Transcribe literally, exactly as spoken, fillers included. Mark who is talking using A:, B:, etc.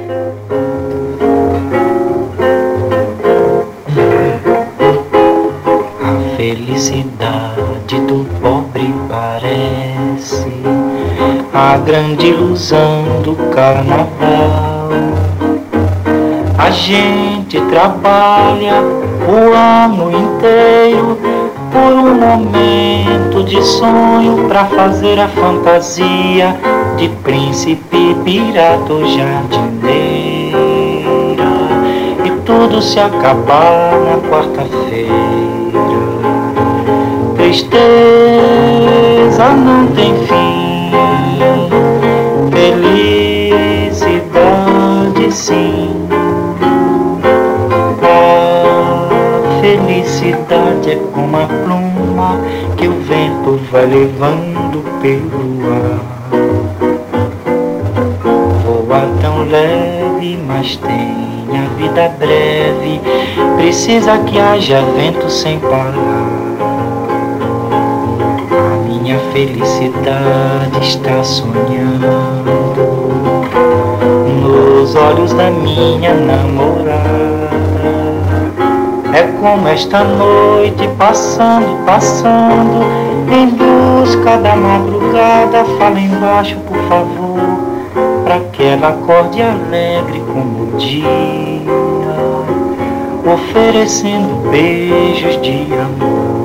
A: A felicidade do pobre parece a grande ilusão do carnaval. A gente trabalha o ano inteiro por um momento de sonho, pra fazer a fantasia de príncipe, pirata ou jardineira, e tudo se acabar na quarta-feira. Tristeza não tem fim, felicidade sim. Felicidade é como a pluma que o vento vai levando pelo ar. Voa tão leve, mas tem a vida breve, precisa que haja vento sem parar. A minha felicidade está sonhando nos olhos da minha namorada. É como esta noite passando, passando, em busca da madrugada. Fala embaixo, por favor, pra que ela acorde alegre como o dia, oferecendo beijos de amor.